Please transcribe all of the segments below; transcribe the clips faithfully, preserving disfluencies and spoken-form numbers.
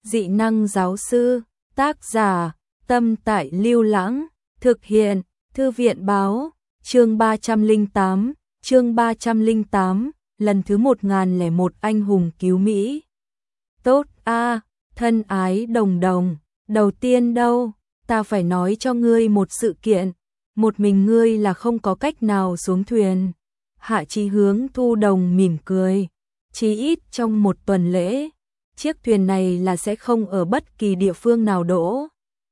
dị năng giáo sư, tác giả, Tâm Tại Lưu Lãng, thực hiện, Thư viện báo, chương ba trăm lẻ tám, chương ba trăm lẻ tám, lần thứ một nghìn lẻ một anh hùng cứu Mỹ. Tốt a, thân ái Đồng Đồng, đầu tiên đâu, ta phải nói cho ngươi một sự kiện, một mình ngươi là không có cách nào xuống thuyền. Hạ Chí hướng Thu Đồng mỉm cười, chí ít trong một tuần lễ, chiếc thuyền này là sẽ không ở bất kỳ địa phương nào đỗ.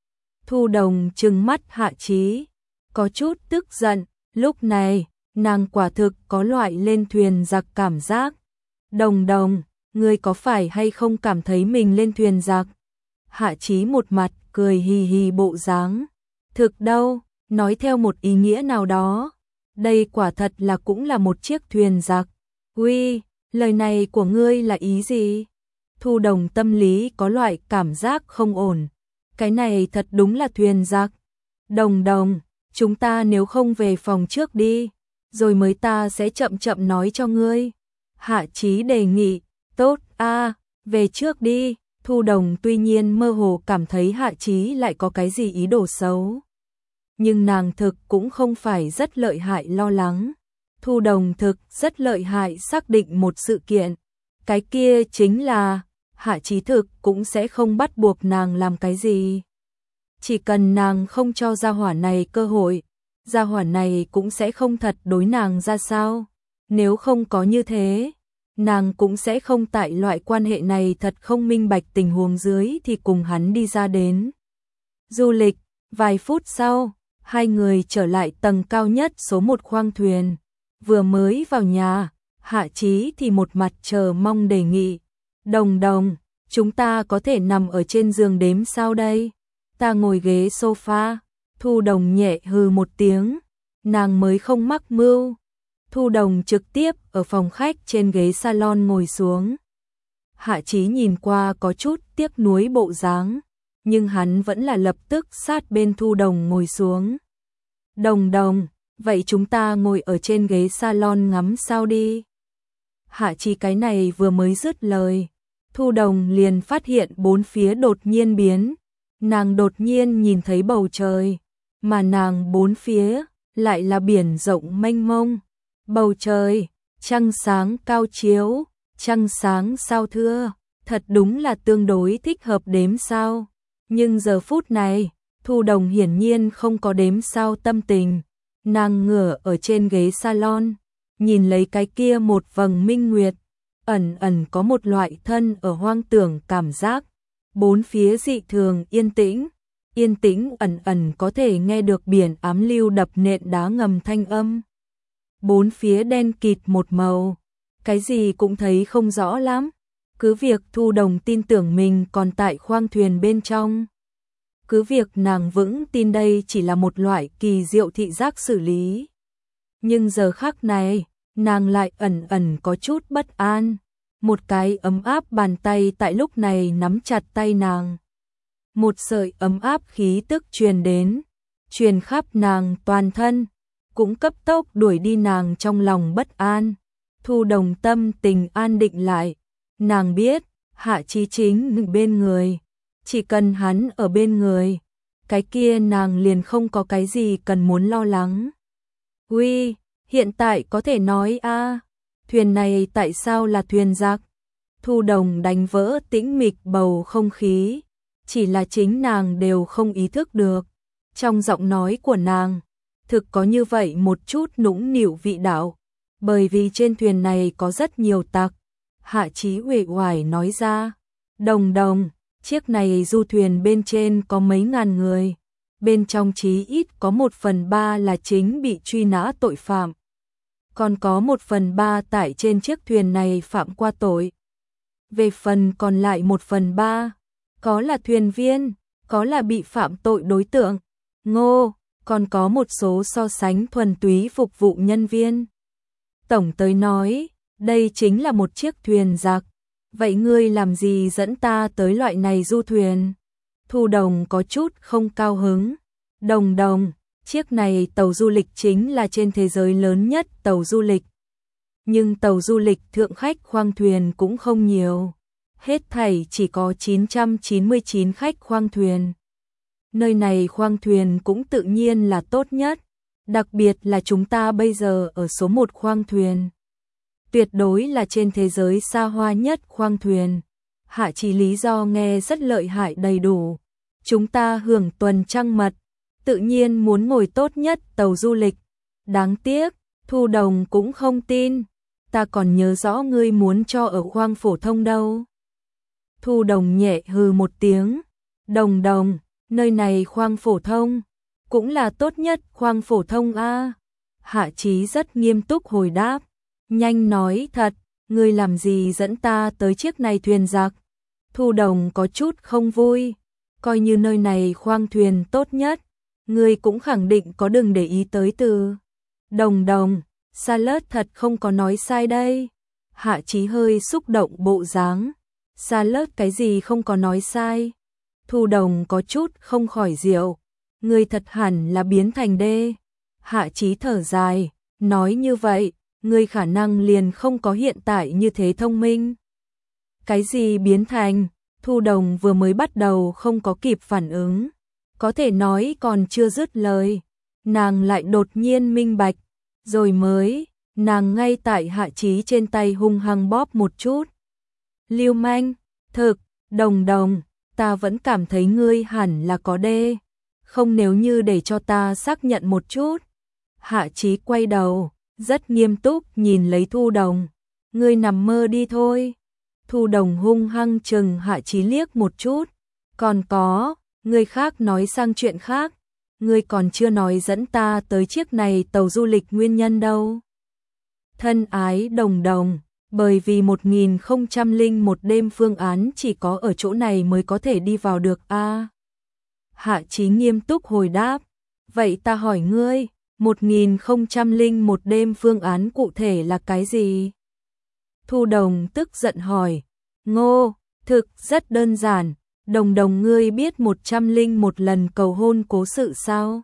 Thu Đồng trừng mắt Hạ Chí, có chút tức giận, lúc này, nàng quả thực có loại lên thuyền giặc cảm giác. Đồng Đồng, ngươi có phải hay không cảm thấy mình lên thuyền giặc? Hạ Chí một mặt cười hì hì bộ dáng. Thực đâu, nói theo một ý nghĩa nào đó, đây quả thật là cũng là một chiếc thuyền giặc. Uy, lời này của ngươi là ý gì? Thu Đồng tâm lý có loại cảm giác không ổn. Cái này thật đúng là thuyền giặc. Đồng Đồng, chúng ta nếu không về phòng trước đi, rồi mới ta sẽ chậm chậm nói cho ngươi. Hạ Chí đề nghị, tốt a, về trước đi. Thu Đồng tuy nhiên mơ hồ cảm thấy Hạ Chí lại có cái gì ý đồ xấu. Nhưng nàng thực cũng không phải rất lợi hại lo lắng. Thu Đồng thực rất lợi hại xác định một sự kiện. Cái kia chính là, Hạ Chí thực cũng sẽ không bắt buộc nàng làm cái gì. Chỉ cần nàng không cho gia hỏa này cơ hội, gia hỏa này cũng sẽ không thật đối nàng ra sao. Nếu không có như thế, nàng cũng sẽ không tại loại quan hệ này thật không minh bạch tình huống dưới thì cùng hắn đi ra đến. Du lịch, vài phút sau, hai người trở lại tầng cao nhất số một khoang thuyền. Vừa mới vào nhà, Hạ Chí thì một mặt chờ mong đề nghị. Đồng Đồng, chúng ta có thể nằm ở trên giường đếm sao đây? Ta ngồi ghế sofa. Thu Đồng nhẹ hừ một tiếng. Nàng mới không mắc mưu. Thu Đồng trực tiếp ở phòng khách trên ghế salon ngồi xuống. Hạ Chí nhìn qua có chút tiếc nuối bộ dáng, nhưng hắn vẫn là lập tức sát bên Thu Đồng ngồi xuống. Đồng Đồng, vậy chúng ta ngồi ở trên ghế salon ngắm sao đi. Hạ Chí cái này vừa mới dứt lời, Thu Đồng liền phát hiện bốn phía đột nhiên biến. Nàng đột nhiên nhìn thấy bầu trời, mà nàng bốn phía lại là biển rộng mênh mông. Bầu trời, trăng sáng cao chiếu, trăng sáng sao thưa, thật đúng là tương đối thích hợp đếm sao. Nhưng giờ phút này, Thu Đồng hiển nhiên không có đếm sao tâm tình. Nàng ngửa ở trên ghế salon, nhìn lấy cái kia một vầng minh nguyệt, ẩn ẩn có một loại thân ở hoang tưởng cảm giác. Bốn phía dị thường yên tĩnh, yên tĩnh ẩn ẩn có thể nghe được biển ám lưu đập nện đá ngầm thanh âm. Bốn phía đen kịt một màu, cái gì cũng thấy không rõ lắm. Cứ việc Thu Đồng tin tưởng mình còn tại khoang thuyền bên trong. Cứ việc nàng vững tin đây chỉ là một loại kỳ diệu thị giác xử lý. Nhưng giờ khắc này, nàng lại ẩn ẩn có chút bất an. Một cái ấm áp bàn tay tại lúc này nắm chặt tay nàng. Một sợi ấm áp khí tức truyền đến, truyền khắp nàng toàn thân, cũng cấp tốc đuổi đi nàng trong lòng bất an. Thu Đồng tâm tình an định lại, nàng biết, Hạ Chí chính bên người, chỉ cần hắn ở bên người, cái kia nàng liền không có cái gì cần muốn lo lắng. Uy, hiện tại có thể nói a, thuyền này tại sao là thuyền giặc? Thu Đồng đánh vỡ tĩnh mịch bầu không khí, chỉ là chính nàng đều không ý thức được. Trong giọng nói của nàng, thực có như vậy một chút nũng nịu vị đạo, bởi vì trên thuyền này có rất nhiều tặc. Hạ Chí uể oải nói ra, Đồng Đồng, chiếc này du thuyền bên trên có mấy ngàn người, bên trong chí ít có một phần ba là chính bị truy nã tội phạm. Còn có một phần ba tại trên chiếc thuyền này phạm qua tội. Về phần còn lại một phần ba, có là thuyền viên, có là bị phạm tội đối tượng. Ngô, còn có một số so sánh thuần túy phục vụ nhân viên. Tổng tới nói, đây chính là một chiếc thuyền giặc. Vậy ngươi làm gì dẫn ta tới loại này du thuyền? Thu Đồng có chút không cao hứng. Đồng Đồng, chiếc này tàu du lịch chính là trên thế giới lớn nhất tàu du lịch. Nhưng tàu du lịch thượng khách khoang thuyền cũng không nhiều. hết thảy chỉ có chín trăm chín mươi chín khách khoang thuyền. Nơi này khoang thuyền cũng tự nhiên là tốt nhất, đặc biệt là chúng ta bây giờ ở số một khoang thuyền. Tuyệt đối là trên thế giới xa hoa nhất khoang thuyền. Hạ Chí lý do nghe rất lợi hại đầy đủ. Chúng ta hưởng tuần trăng mật, tự nhiên muốn ngồi tốt nhất tàu du lịch. Đáng tiếc, Thu Đồng cũng không tin. Ta còn nhớ rõ ngươi muốn cho ở khoang phổ thông đâu. Thu Đồng nhẹ hừ một tiếng. Đồng Đồng, nơi này khoang phổ thông, cũng là tốt nhất khoang phổ thông a. Hạ Chí rất nghiêm túc hồi đáp. Nhanh nói thật, ngươi làm gì dẫn ta tới chiếc này thuyền giặc? Thu Đồng có chút không vui. Coi như nơi này khoang thuyền tốt nhất, ngươi cũng khẳng định có đừng để ý tới từ. Đồng Đồng, Salad thật không có nói sai đây. Hạ Chí hơi xúc động bộ dáng. Salad cái gì không có nói sai? Thu Đồng có chút không khỏi diệu. Ngươi thật hẳn là biến thành đê. Hạ Chí thở dài, nói như vậy, ngươi khả năng liền không có hiện tại như thế thông minh. Cái gì biến thành? Thu Đồng vừa mới bắt đầu không có kịp phản ứng, có thể nói còn chưa dứt lời, nàng lại đột nhiên minh bạch, rồi mới, nàng ngay tại Hạ Chí trên tay hung hăng bóp một chút. Lưu manh, thực, Đồng Đồng, ta vẫn cảm thấy ngươi hẳn là có đê, không nếu như để cho ta xác nhận một chút. Hạ Chí quay đầu, rất nghiêm túc nhìn lấy Thu Đồng, ngươi nằm mơ đi thôi. Thu Đồng hung hăng chừng Hạ Chí liếc một chút, còn có, người khác nói sang chuyện khác, ngươi còn chưa nói dẫn ta tới chiếc này tàu du lịch nguyên nhân đâu. Thân ái Đồng Đồng, bởi vì một nghìn không trăm lẻ một đêm phương án chỉ có ở chỗ này mới có thể đi vào được a. Hạ Chí nghiêm túc hồi đáp, vậy ta hỏi ngươi, một nghìn không trăm lẻ một đêm phương án cụ thể là cái gì? Thu Đồng tức giận hỏi, Ngô, thực rất đơn giản, Đồng Đồng ngươi biết một trăm lẻ một lần cầu hôn cố sự sao?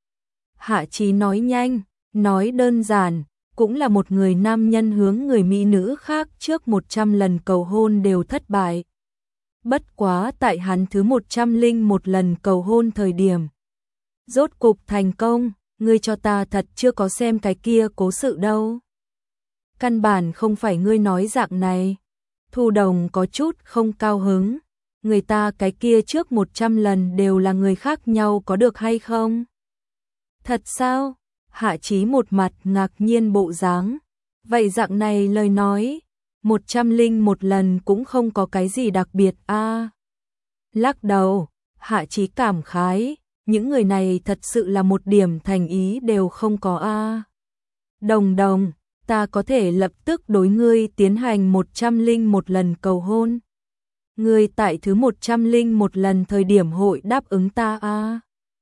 Hạ Chí nói nhanh, nói đơn giản, cũng là một người nam nhân hướng người mỹ nữ khác trước một trăm lần cầu hôn đều thất bại. Bất quá tại hắn thứ một trăm lẻ một lần cầu hôn thời điểm. Rốt cục thành công, ngươi cho ta thật chưa có xem cái kia cố sự đâu. Căn bản không phải ngươi nói dạng này. Thu Đồng có chút không cao hứng. Người ta cái kia trước một trăm lần đều là người khác nhau có được hay không? Thật sao? Hạ Chí một mặt ngạc nhiên bộ dáng. Vậy dạng này lời nói, một trăm lẻ một lần cũng không có cái gì đặc biệt a. À, lắc đầu, Hạ Chí cảm khái, những người này thật sự là một điểm thành ý đều không có a. À, Đồng Đồng, ta có thể lập tức đối ngươi tiến hành một trăm lẻ một lần cầu hôn. Ngươi tại thứ một trăm lẻ một lần thời điểm hội đáp ứng ta a. À,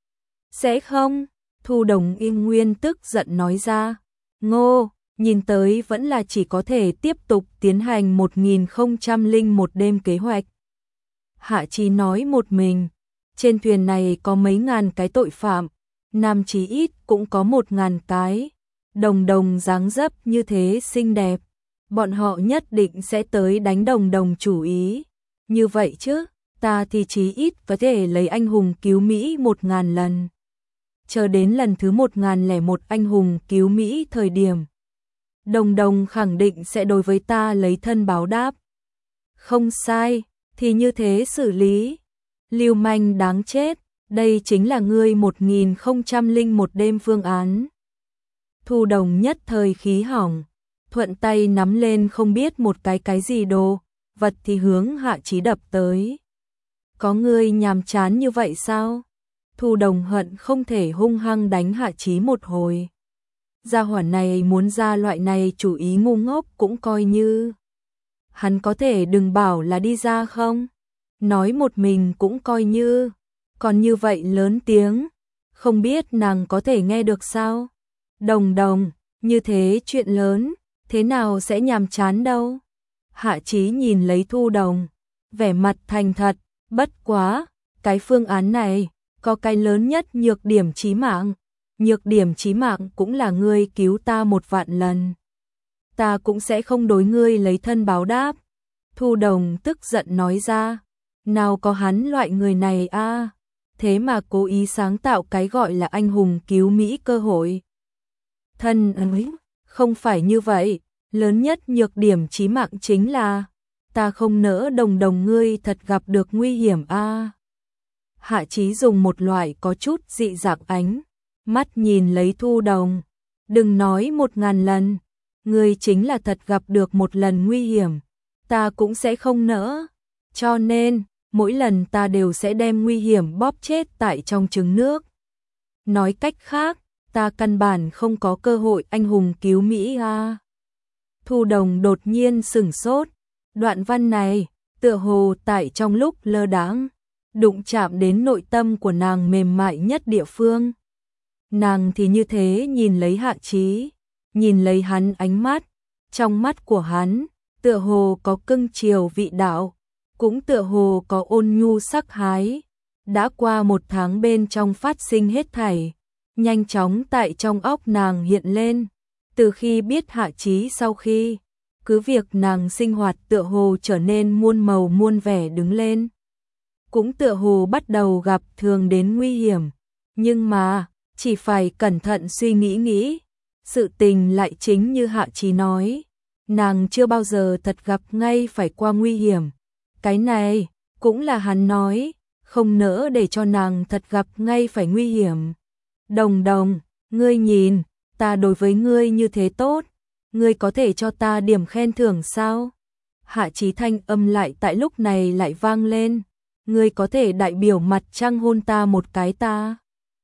sẽ không? Thu Đồng Yên Nguyên tức giận nói ra. Ngô, nhìn tới vẫn là chỉ có thể tiếp tục tiến hành một nghìn không trăm lẻ một đêm kế hoạch. Hạ Chí nói một mình, trên thuyền này có mấy ngàn cái tội phạm, nam chí ít cũng có một ngàn cái. Đồng Đồng dáng dấp như thế xinh đẹp, bọn họ nhất định sẽ tới đánh Đồng Đồng chủ ý. Như vậy chứ, ta thì chí ít có thể lấy anh hùng cứu Mỹ một ngàn lần. Chờ đến lần thứ một ngàn lẻ một anh hùng cứu Mỹ thời điểm, Đồng Đồng khẳng định sẽ đối với ta lấy thân báo đáp. Không sai, thì như thế xử lý. Lưu manh đáng chết, đây chính là ngươi một nghìn không trăm lẻ một đêm phương án. Thu Đồng nhất thời khí hỏng, thuận tay nắm lên không biết một cái cái gì đồ, vật thì hướng Hạ Chí đập tới. Có ngươi nhàm chán như vậy sao? Thu Đồng hận không thể hung hăng đánh Hạ Chí một hồi. Gia hỏa này muốn ra loại này chủ ý ngu ngốc cũng coi như. Hắn có thể đừng bảo là đi ra không? Nói một mình cũng coi như. Còn như vậy lớn tiếng, không biết nàng có thể nghe được sao? Đồng Đồng, như thế chuyện lớn, thế nào sẽ nhàm chán đâu? Hạ Chí nhìn lấy Thu Đồng, vẻ mặt thành thật, bất quá, cái phương án này, có cái lớn nhất nhược điểm chí mạng. Nhược điểm chí mạng cũng là ngươi cứu ta một vạn lần. Ta cũng sẽ không đối ngươi lấy thân báo đáp. Thu Đồng tức giận nói ra, nào có hắn loại người này a, thế mà cố ý sáng tạo cái gọi là anh hùng cứu Mỹ cơ hội. Thân ấy, không phải như vậy, lớn nhất nhược điểm chí mạng chính là ta không nỡ Đồng Đồng ngươi thật gặp được nguy hiểm a. Hạ Chí dùng một loại có chút dị dạng ánh mắt nhìn lấy Thu Đồng, đừng nói một ngàn lần, ngươi chính là thật gặp được một lần nguy hiểm, ta cũng sẽ không nỡ, cho nên mỗi lần ta đều sẽ đem nguy hiểm bóp chết tại trong trứng nước. Nói cách khác, ta căn bản không có cơ hội anh hùng cứu Mỹ a. Thu Đồng đột nhiên sửng sốt, đoạn văn này tựa hồ tại trong lúc lơ đãng đụng chạm đến nội tâm của nàng mềm mại nhất địa phương. Nàng thì như thế nhìn lấy Hạ Chí, nhìn lấy hắn ánh mắt, trong mắt của hắn tựa hồ có cưng chiều vị đạo, cũng tựa hồ có ôn nhu sắc hái. Đã qua một tháng bên trong phát sinh hết thảy, nhanh chóng tại trong óc nàng hiện lên. Từ khi biết Hạ Chí sau khi, cứ việc nàng sinh hoạt tựa hồ trở nên muôn màu muôn vẻ đứng lên, cũng tựa hồ bắt đầu gặp thường đến nguy hiểm, nhưng mà chỉ phải cẩn thận suy nghĩ nghĩ, sự tình lại chính như Hạ Chí nói, nàng chưa bao giờ thật gặp ngay phải qua nguy hiểm. Cái này cũng là hắn nói, không nỡ để cho nàng thật gặp ngay phải nguy hiểm. Đồng Đồng, ngươi nhìn, ta đối với ngươi như thế tốt, ngươi có thể cho ta điểm khen thưởng sao? Hạ Chí thanh âm lại tại lúc này lại vang lên, ngươi có thể đại biểu mặt trăng hôn ta một cái ta.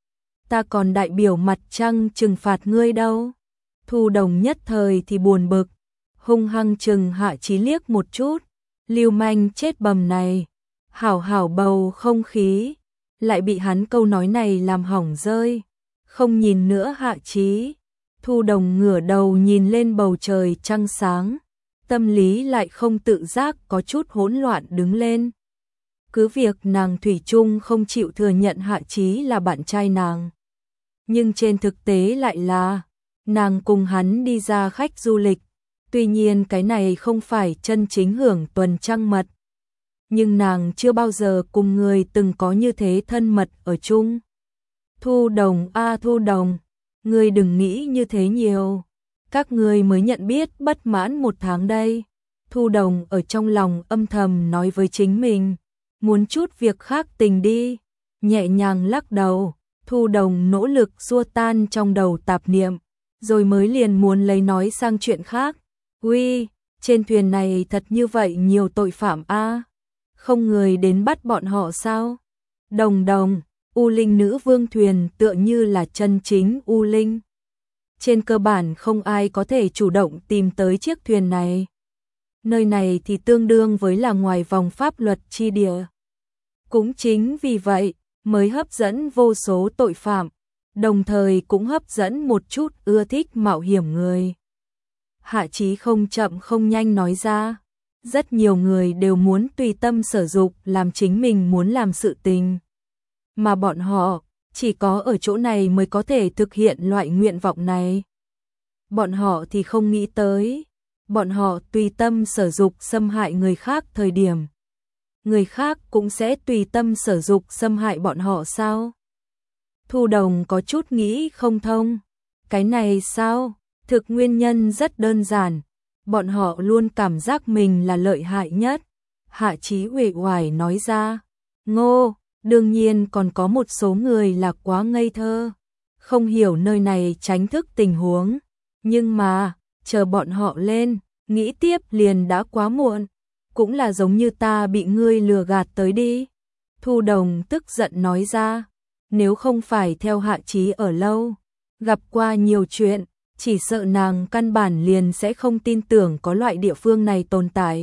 Ta còn đại biểu mặt trăng trừng phạt ngươi đâu. Thu Đồng nhất thời thì buồn bực, hung hăng chừng Hạ Chí liếc một chút, lưu manh chết bầm này, hảo hảo bầu không khí, lại bị hắn câu nói này làm hỏng rơi, không nhìn nữa Hạ Chí. Thu Đồng ngửa đầu nhìn lên bầu trời trăng sáng, tâm lý lại không tự giác có chút hỗn loạn đứng lên. Cứ việc nàng thủy chung không chịu thừa nhận Hạ Chí là bạn trai nàng, nhưng trên thực tế lại là nàng cùng hắn đi ra khách du lịch, tuy nhiên cái này không phải chân chính hưởng tuần trăng mật, nhưng nàng chưa bao giờ cùng người từng có như thế thân mật ở chung. Thu Đồng a Thu Đồng, ngươi đừng nghĩ như thế nhiều, các ngươi mới nhận biết bất mãn một tháng đây. Thu Đồng ở trong lòng âm thầm nói với chính mình, muốn chút việc khác tình đi, nhẹ nhàng lắc đầu. Thu Đồng nỗ lực xua tan trong đầu tạp niệm, rồi mới liền muốn lấy nói sang chuyện khác. Uy, trên thuyền này thật như vậy nhiều tội phạm a, không người đến bắt bọn họ sao? Đồng Đồng, U Linh nữ vương thuyền tựa như là chân chính U Linh. Trên cơ bản không ai có thể chủ động tìm tới chiếc thuyền này. Nơi này thì tương đương với là ngoài vòng pháp luật chi địa. Cũng chính vì vậy mới hấp dẫn vô số tội phạm, đồng thời cũng hấp dẫn một chút ưa thích mạo hiểm người. Hạ Chí không chậm không nhanh nói ra, rất nhiều người đều muốn tùy tâm sở dục làm chính mình muốn làm sự tình, mà bọn họ chỉ có ở chỗ này mới có thể thực hiện loại nguyện vọng này. Bọn họ thì không nghĩ tới, bọn họ tùy tâm sở dục xâm hại người khác thời điểm, người khác cũng sẽ tùy tâm sở dục xâm hại bọn họ sao? Thu Đồng có chút nghĩ không thông. Cái này sao? Thực nguyên nhân rất đơn giản, bọn họ luôn cảm giác mình là lợi hại nhất. Hạ Chí uể oải nói ra. Ngô, đương nhiên còn có một số người là quá ngây thơ, không hiểu nơi này tránh thức tình huống, nhưng mà chờ bọn họ lên, nghĩ tiếp liền đã quá muộn. Cũng là giống như ta bị ngươi lừa gạt tới đi. Thu Đồng tức giận nói ra, nếu không phải theo Hạ Chí ở lâu, gặp qua nhiều chuyện, chỉ sợ nàng căn bản liền sẽ không tin tưởng có loại địa phương này tồn tại.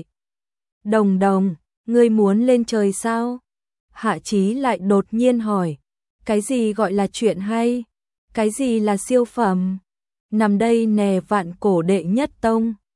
Đồng Đồng, ngươi muốn lên trời sao? Hạ Chí lại đột nhiên hỏi, cái gì gọi là chuyện hay? Cái gì là siêu phẩm? Nằm đây nè vạn cổ đệ nhất tông.